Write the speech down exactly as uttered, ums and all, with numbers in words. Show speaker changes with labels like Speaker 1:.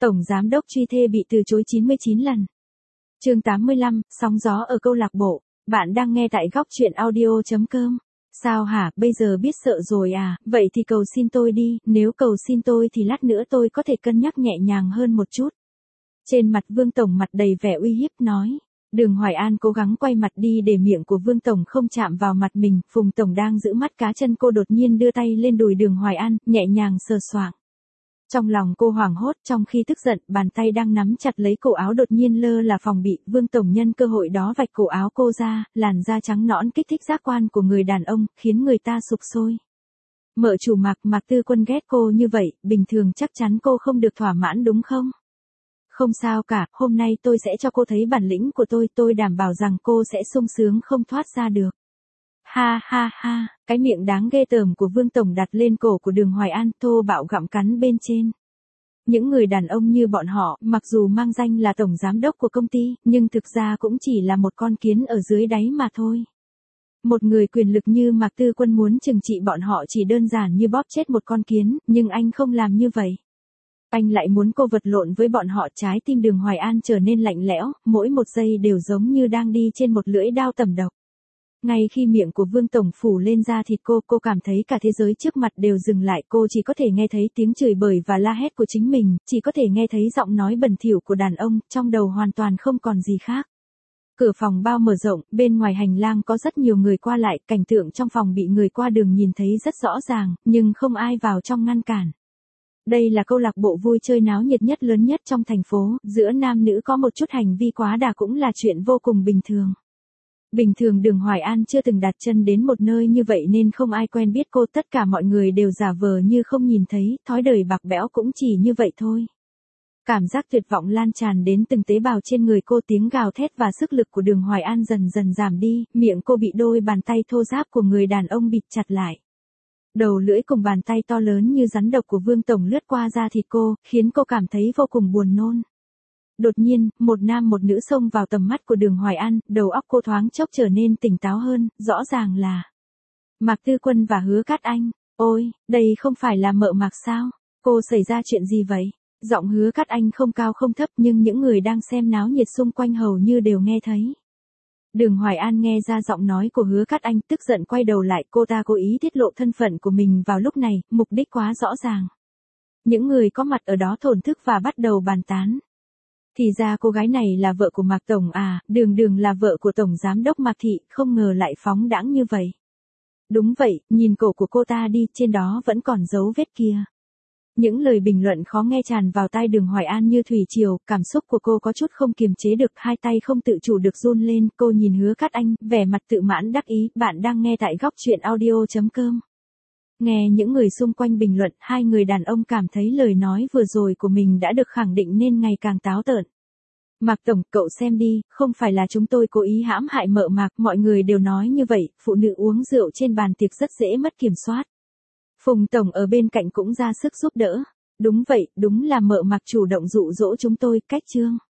Speaker 1: Tổng giám đốc truy thê bị từ chối chín mươi chín lần. Chương tám mươi lăm, sóng gió ở câu lạc bộ. Bạn đang nghe tại góc truyện audio chấm com. Sao hả, bây giờ biết sợ rồi à, vậy thì cầu xin tôi đi, nếu cầu xin tôi thì lát nữa tôi có thể cân nhắc nhẹ nhàng hơn một chút. Trên mặt Vương Tổng mặt đầy vẻ uy hiếp nói. Đường Hoài An cố gắng quay mặt đi để miệng của Vương Tổng không chạm vào mặt mình, Phùng Tổng đang giữ mắt cá chân cô đột nhiên đưa tay lên đùi Đường Hoài An, nhẹ nhàng sờ soạng. Trong lòng cô hoảng hốt, trong khi tức giận, bàn tay đang nắm chặt lấy cổ áo đột nhiên lơ là phòng bị, Vương Tổng nhân cơ hội đó vạch cổ áo cô ra, làn da trắng nõn kích thích giác quan của người đàn ông, khiến người ta sục sôi. Mợ chủ Mạc, Mạc Tư Quân ghét cô như vậy, bình thường chắc chắn cô không được thỏa mãn đúng không? Không sao cả, hôm nay tôi sẽ cho cô thấy bản lĩnh của tôi, tôi đảm bảo rằng cô sẽ sung sướng không thoát ra được. Ha ha ha, cái miệng đáng ghê tởm của Vương Tổng đặt lên cổ của Đường Hoài An, thô bạo gặm cắn bên trên. Những người đàn ông như bọn họ, mặc dù mang danh là tổng giám đốc của công ty, nhưng thực ra cũng chỉ là một con kiến ở dưới đáy mà thôi. Một người quyền lực như Mạc Tư Quân muốn trừng trị bọn họ chỉ đơn giản như bóp chết một con kiến, nhưng anh không làm như vậy. Anh lại muốn cô vật lộn với bọn họ, trái tim Đường Hoài An trở nên lạnh lẽo, mỗi một giây đều giống như đang đi trên một lưỡi đao tẩm độc. Ngay khi miệng của Vương Tổng phủ lên da thịt cô, cô cảm thấy cả thế giới trước mặt đều dừng lại, cô chỉ có thể nghe thấy tiếng chửi bới và la hét của chính mình, chỉ có thể nghe thấy giọng nói bẩn thỉu của đàn ông, trong đầu hoàn toàn không còn gì khác. Cửa phòng bao mở rộng, bên ngoài hành lang có rất nhiều người qua lại, cảnh tượng trong phòng bị người qua đường nhìn thấy rất rõ ràng, nhưng không ai vào trong ngăn cản. Đây là câu lạc bộ vui chơi náo nhiệt nhất lớn nhất trong thành phố, giữa nam nữ có một chút hành vi quá đà cũng là chuyện vô cùng bình thường. Bình thường Đường Hoài An chưa từng đặt chân đến một nơi như vậy nên không ai quen biết cô, tất cả mọi người đều giả vờ như không nhìn thấy, thói đời bạc bẽo cũng chỉ như vậy thôi. Cảm giác tuyệt vọng lan tràn đến từng tế bào trên người cô, tiếng gào thét và sức lực của Đường Hoài An dần dần giảm đi, miệng cô bị đôi bàn tay thô ráp của người đàn ông bịt chặt lại. Đầu lưỡi cùng bàn tay to lớn như rắn độc của Vương Tổng lướt qua da thịt cô, khiến cô cảm thấy vô cùng buồn nôn. Đột nhiên, một nam một nữ xông vào tầm mắt của Đường Hoài An, đầu óc cô thoáng chốc trở nên tỉnh táo hơn, rõ ràng là Mạc Tư Quân và Hứa Cát Anh. Ôi, đây không phải là mợ Mạc sao? Cô xảy ra chuyện gì vậy? Giọng Hứa Cát Anh không cao không thấp nhưng những người đang xem náo nhiệt xung quanh hầu như đều nghe thấy. Đường Hoài An nghe ra giọng nói của Hứa Cát Anh, tức giận quay đầu lại, cô ta cố ý tiết lộ thân phận của mình vào lúc này, mục đích quá rõ ràng. Những người có mặt ở đó thổn thức và bắt đầu bàn tán. Thì ra cô gái này là vợ của Mạc Tổng à, đường đường là vợ của Tổng Giám đốc Mạc Thị, không ngờ lại phóng đãng như vậy. Đúng vậy, nhìn cổ của cô ta đi, trên đó vẫn còn dấu vết kia. Những lời bình luận khó nghe tràn vào tai Đường Hoài An như thủy triều, cảm xúc của cô có chút không kiềm chế được, hai tay không tự chủ được run lên, cô nhìn Hứa Cát Anh, vẻ mặt tự mãn đắc ý, bạn đang nghe tại góc truyện audio chấm com. Nghe những người xung quanh bình luận, hai người đàn ông cảm thấy lời nói vừa rồi của mình đã được khẳng định nên ngày càng táo tợn. Mạc Tổng, cậu xem đi, không phải là chúng tôi cố ý hãm hại mợ Mạc, mọi người đều nói như vậy, phụ nữ uống rượu trên bàn tiệc rất dễ mất kiểm soát. Phùng Tổng ở bên cạnh cũng ra sức giúp đỡ. Đúng vậy, đúng là mợ Mạc chủ động dụ dỗ chúng tôi, cách chương.